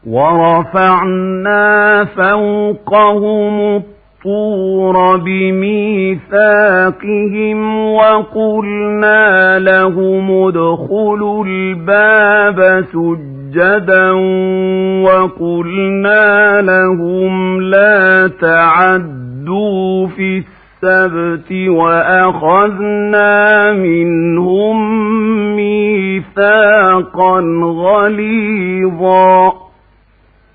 ورفعنا فوقهم الطور بميثاقهم وقلنا لهم ادخلوا الباب سجدا وقلنا لهم لا تعدوا في السبت وأخذنا منهم ميثاقا غليظا